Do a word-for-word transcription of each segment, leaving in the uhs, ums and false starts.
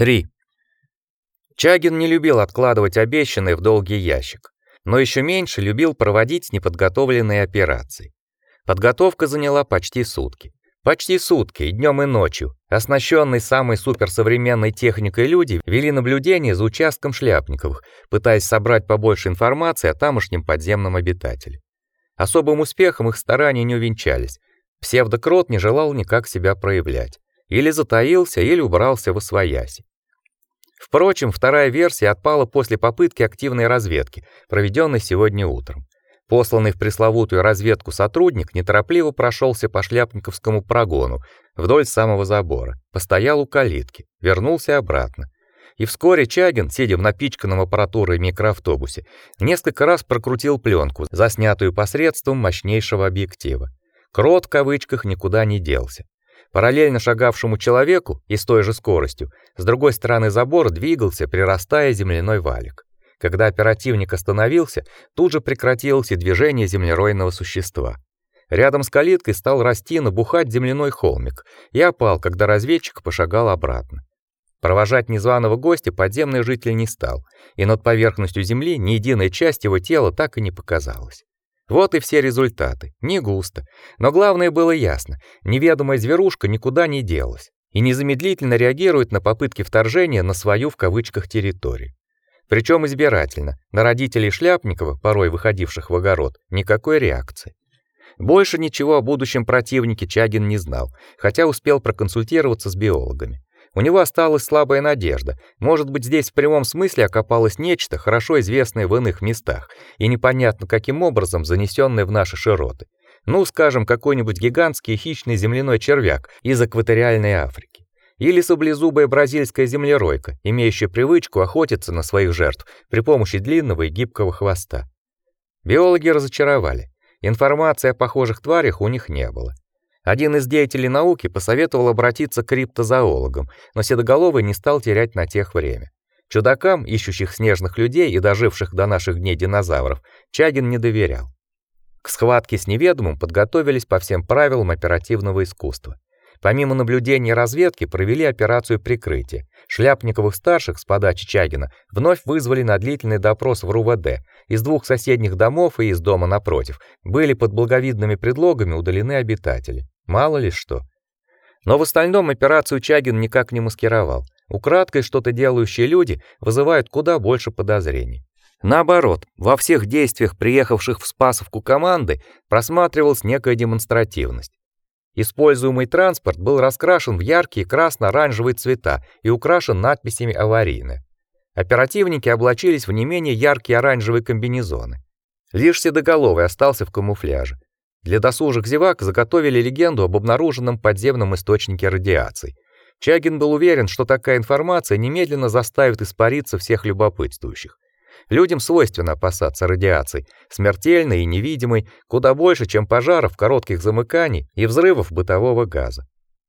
три. Чагин не любил откладывать обещанное в долгий ящик, но еще меньше любил проводить неподготовленные операции. Подготовка заняла почти сутки. Почти сутки, и днем, и ночью, оснащенные самой суперсовременной техникой люди вели наблюдение за участком Шляпниковых, пытаясь собрать побольше информации о тамошнем подземном обитателе. Особым успехом их старания не увенчались. Псевдокрот не желал никак себя проявлять. Или затаился, или убрался восвояси. Впрочем, вторая версия отпала после попытки активной разведки, проведенной сегодня утром. Посланный в пресловутую разведку сотрудник неторопливо прошелся по Шляпниковскому прогону вдоль самого забора, постоял у калитки, вернулся обратно. И вскоре Чагин, сидя в напичканном аппаратурой микроавтобусе, несколько раз прокрутил пленку, заснятую посредством мощнейшего объектива. Крот в кавычках никуда не делся. Параллельно шагавшему человеку и с той же скоростью, с другой стороны забора двигался, прирастая земляной валик. Когда оперативник остановился, тут же прекратилось и движение землеройного существа. Рядом с калиткой стал расти, набухать земляной холмик и опал, когда разведчик пошагал обратно. Провожать незваного гостя подземный житель не стал, и над поверхностью земли ни единая часть его тела так и не показалась. Вот и все результаты. Не густо, но главное было ясно: неведомая зверушка никуда не делась и незамедлительно реагирует на попытки вторжения на свою в кавычках территорию. Причем избирательно. На родителей Шляпникова, порой выходивших в огород, никакой реакции. Больше ничего о будущем противнике Чагин не знал, хотя успел проконсультироваться с биологами. У него осталась слабая надежда. Может быть, здесь в прямом смысле окопалось нечто, хорошо известное в иных местах, и непонятно каким образом занесенное в наши широты. Ну, скажем, какой-нибудь гигантский хищный земляной червяк из экваториальной Африки. Или саблезубая бразильская землеройка, имеющая привычку охотиться на своих жертв при помощи длинного и гибкого хвоста. Биологи разочаровали. Информации о похожих тварях у них не было. Один из деятелей науки посоветовал обратиться к криптозоологам, но Седоголовый не стал терять на тех время. Чудакам, ищущих снежных людей и доживших до наших дней динозавров, Чагин не доверял. К схватке с неведомым подготовились по всем правилам оперативного искусства. Помимо наблюдения и разведки провели операцию прикрытия. Шляпниковых-старших с подачи Чагина вновь вызвали на длительный допрос в РУВД. Из двух соседних домов и из дома напротив были под благовидными предлогами удалены обитатели. Мало ли что. Но в остальном операцию Чагин никак не маскировал. Украдкой что-то делающие люди вызывают куда больше подозрений. Наоборот, во всех действиях приехавших в Спасовку команды просматривалась некая демонстративность. Используемый транспорт был раскрашен в яркие красно-оранжевые цвета и украшен надписями «Аварийно». Оперативники облачились в не менее яркие оранжевые комбинезоны. Лишь Седоголовый остался в камуфляже. Для досужих зевак заготовили легенду об обнаруженном подземном источнике радиации. Чагин был уверен, что такая информация немедленно заставит испариться всех любопытствующих. Людям свойственно опасаться радиации, смертельной и невидимой, куда больше, чем пожаров, коротких замыканий и взрывов бытового газа.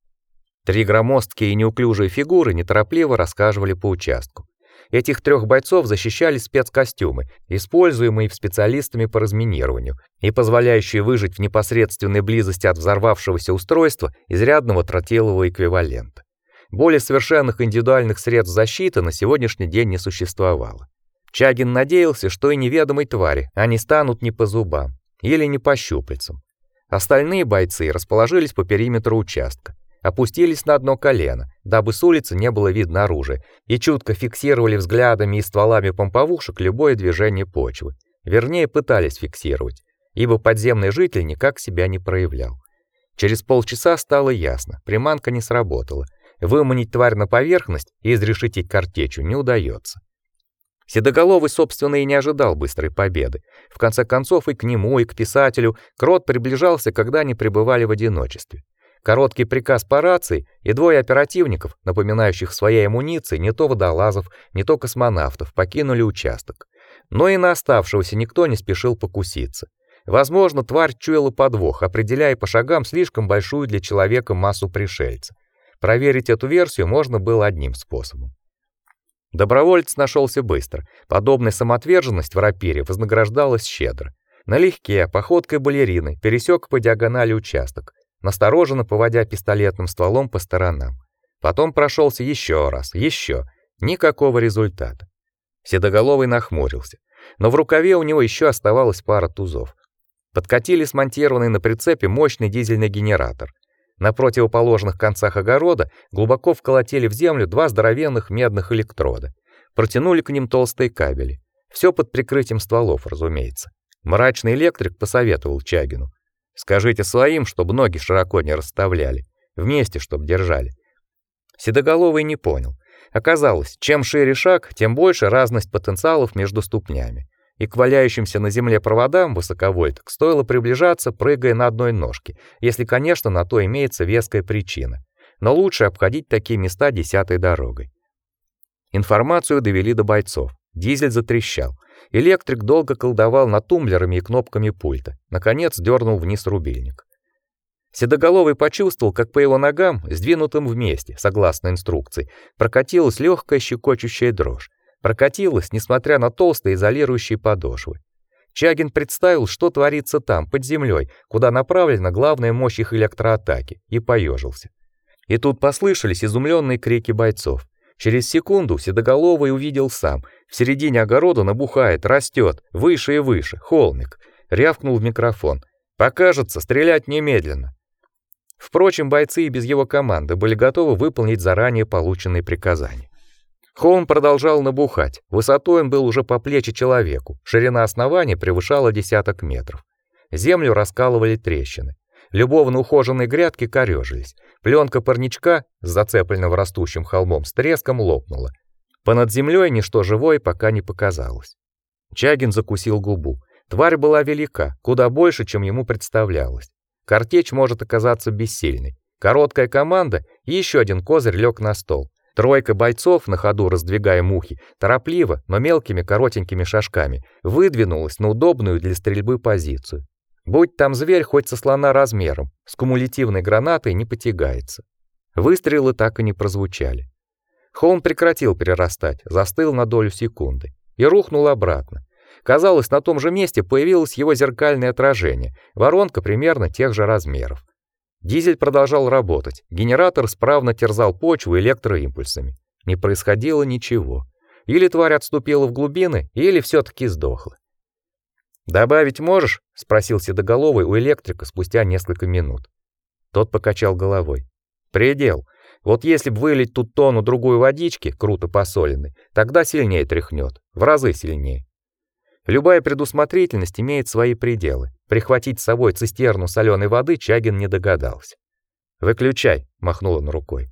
Три громоздкие и неуклюжие фигуры неторопливо расхаживали по участку. Этих трех бойцов защищали спецкостюмы, используемые специалистами по разминированию и позволяющие выжить в непосредственной близости от взорвавшегося устройства изрядного тротилового эквивалента. Более совершенных индивидуальных средств защиты на сегодняшний день не существовало. Чагин надеялся, что и неведомой твари они станут не по зубам или не по щупальцам. Остальные бойцы расположились по периметру участка, опустились на одно колено, дабы с улицы не было видно оружия, и чутко фиксировали взглядами и стволами помповушек любое движение почвы. Вернее, пытались фиксировать, ибо подземный житель никак себя не проявлял. Через полчаса стало ясно, приманка не сработала. Выманить тварь на поверхность и изрешетить картечью не удается. Седоголовый, собственно, и не ожидал быстрой победы. В конце концов, и к нему, и к писателю Крот приближался, когда они пребывали в одиночестве. Короткий приказ по рации, и двое оперативников, напоминающих своей амуницией не то водолазов, не то космонавтов, покинули участок. Но и на оставшегося никто не спешил покуситься. Возможно, тварь чуяла подвох, определяя по шагам слишком большую для человека массу пришельца. Проверить эту версию можно было одним способом. Доброволец нашелся быстро. Подобная самоотверженность в рапире вознаграждалась щедро. Налегке, походкой балерины, пересек по диагонали участок, настороженно поводя пистолетным стволом по сторонам. Потом прошелся еще раз, еще. Никакого результата. Седоголовый нахмурился, но в рукаве у него еще оставалась пара тузов. Подкатили смонтированный на прицепе мощный дизельный генератор. На противоположных концах огорода глубоко вколотили в землю два здоровенных медных электрода. Протянули к ним толстые кабели. Все под прикрытием стволов, разумеется. Мрачный электрик посоветовал Чагину: «Скажите своим, чтобы ноги широко не расставляли, вместе, чтобы держали». Седоголовый не понял. Оказалось, чем шире шаг, тем больше разность потенциалов между ступнями. И к валяющимся на земле проводам высоковольток стоило приближаться, прыгая на одной ножке, если, конечно, на то имеется веская причина. Но лучше обходить такие места десятой дорогой. Информацию довели до бойцов. Дизель затрещал. Электрик долго колдовал над тумблерами и кнопками пульта. Наконец дернул вниз рубильник. Седоголовый почувствовал, как по его ногам, сдвинутым вместе, согласно инструкции, прокатилась легкая щекочущая дрожь. Прокатилась, несмотря на толстые изолирующие подошвы. Чагин представил, что творится там, под землей, куда направлена главная мощь их электроатаки, и поежился. И тут послышались изумленные крики бойцов. Через секунду Седоголовый увидел сам. В середине огорода набухает, растет, выше и выше, холмик. Рявкнул в микрофон: «Покажется, стрелять немедленно». Впрочем, бойцы и без его команды были готовы выполнить заранее полученные приказания. Холм продолжал набухать. Высотой он был уже по плечи человеку. Ширина основания превышала десяток метров. Землю раскалывали трещины. Любовно ухоженные грядки корёжились. Пленка парничка с зацепленным растущим холмом с треском лопнула. Понад землей ничто живое пока не показалось. Чагин закусил губу. Тварь была велика, куда больше, чем ему представлялось. Картечь может оказаться бессильной. Короткая команда, и еще один козырь лег на стол. Тройка бойцов, на ходу раздвигая мухи, торопливо, но мелкими коротенькими шажками, выдвинулась на удобную для стрельбы позицию. Будь там зверь хоть со слона размером, с кумулятивной гранатой не потягается. Выстрелы так и не прозвучали. Холм прекратил перерастать, застыл на долю секунды и рухнул обратно. Казалось, на том же месте появилось его зеркальное отражение, воронка примерно тех же размеров. Дизель продолжал работать, генератор справно терзал почву электроимпульсами. Не происходило ничего. Или тварь отступила в глубины, или все-таки сдохла. «Добавить можешь?» — спросил Седоголовый у электрика спустя несколько минут. Тот покачал головой. «Предел. Вот если б вылить тут тонну-другую водички, круто посоленной, тогда сильнее тряхнет, в разы сильнее. Любая предусмотрительность имеет свои пределы. Прихватить с собой цистерну соленой воды Чагин не догадался. «Выключай», — махнул он рукой.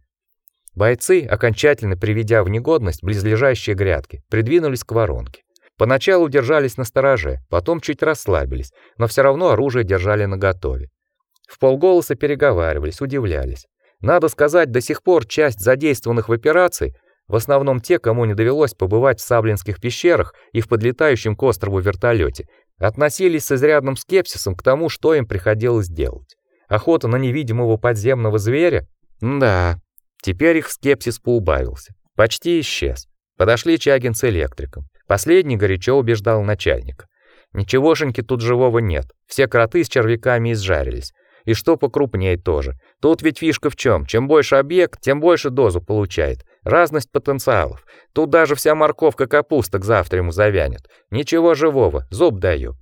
Бойцы, окончательно приведя в негодность близлежащие грядки, придвинулись к воронке. Поначалу держались настороже, потом чуть расслабились, но все равно оружие держали наготове. Вполголоса переговаривались, удивлялись. Надо сказать, до сих пор часть задействованных в операции, в основном те, кому не довелось побывать в Саблинских пещерах и в подлетающем к острову вертолете, относились с изрядным скепсисом к тому, что им приходилось делать. Охота на невидимого подземного зверя? Да, теперь их скепсис поубавился, почти исчез. Подошли Чагин с электриком. Последний горячо убеждал начальника: «Ничегошеньки тут живого нет, все кроты с червяками изжарились. И что покрупнее тоже. Тут ведь фишка в чем: чем больше объект, тем больше дозу получает. Разность потенциалов. Тут даже вся морковка-капуста к завтра ему завянет. Ничего живого, зуб даю».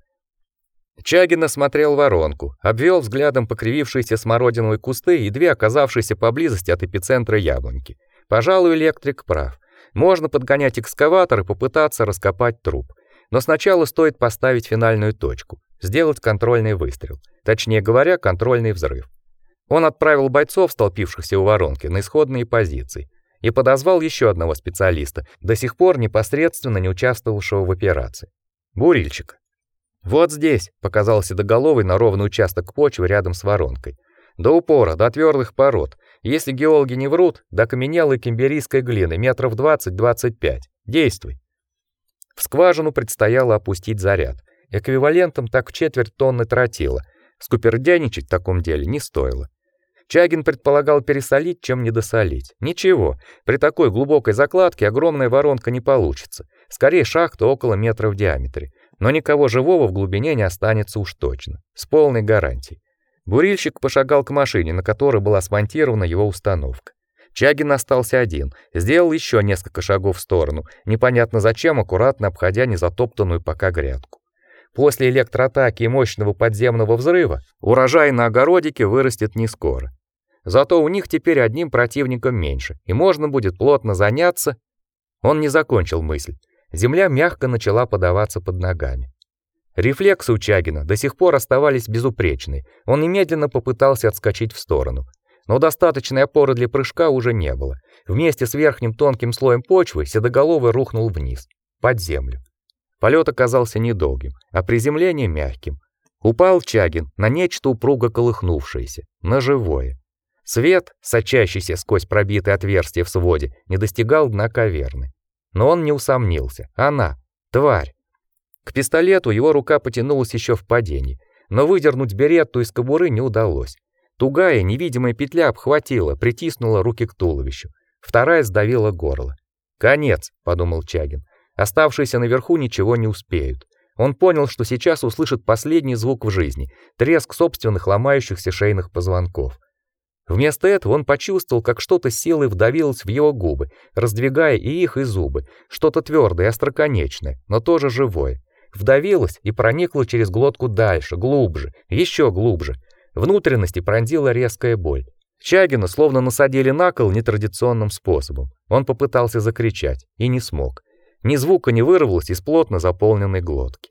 Чагин осмотрел воронку, обвел взглядом покривившиеся смородиновые кусты и две оказавшиеся поблизости от эпицентра яблоньки. Пожалуй, электрик прав. Можно подгонять экскаватор и попытаться раскопать труп. Но сначала стоит поставить финальную точку, сделать контрольный выстрел. Точнее говоря, контрольный взрыв. Он отправил бойцов, столпившихся у воронки, на исходные позиции, и подозвал еще одного специалиста, до сих пор непосредственно не участвовавшего в операции. Бурильщика. «Вот здесь», — показал Седоголовый на ровный участок почвы рядом с воронкой. «До упора, до твердых пород. Если геологи не врут, до каменелой кимберийской глины метров двадцать-двадцать пять. Действуй». В скважину предстояло опустить заряд, эквивалентом так в четверть тонны тротила. Скупердяничать в таком деле не стоило. Чагин предполагал пересолить, чем недосолить. Ничего, при такой глубокой закладке огромная воронка не получится. Скорее шахта около метра в диаметре. Но никого живого в глубине не останется уж точно. С полной гарантией. Бурильщик пошагал к машине, на которой была смонтирована его установка. Чагин остался один, сделал еще несколько шагов в сторону, непонятно зачем, аккуратно обходя незатоптанную пока грядку. После электроатаки и мощного подземного взрыва урожай на огородике вырастет не скоро. Зато у них теперь одним противником меньше, и можно будет плотно заняться. Он не закончил мысль. Земля мягко начала подаваться под ногами. Рефлексы у Чагина до сих пор оставались безупречны. Он немедленно попытался отскочить в сторону, но достаточной опоры для прыжка уже не было. Вместе с верхним тонким слоем почвы седоголовый рухнул вниз, под землю. Полет оказался недолгим, а приземление мягким. Упал Чагин на нечто упруго колыхнувшееся, на живое. Свет, сочащийся сквозь пробитые отверстия в своде, не достигал дна каверны. Но он не усомнился. Она, тварь. К пистолету его рука потянулась еще в падении, но выдернуть беретту из кобуры не удалось. Тугая невидимая петля обхватила, притиснула руки к туловищу. Вторая сдавила горло. «Конец», — подумал Чагин. Оставшиеся наверху ничего не успеют. Он понял, что сейчас услышит последний звук в жизни — треск собственных ломающихся шейных позвонков. Вместо этого он почувствовал, как что-то силой вдавилось в его губы, раздвигая и их, и зубы, что-то твердое и остроконечное, но тоже живое. Вдавилось и проникло через глотку дальше, глубже, еще глубже. Внутренности пронзила резкая боль. Чагина словно насадили на кол нетрадиционным способом. Он попытался закричать и не смог. Ни звука не вырвалось из плотно заполненной глотки.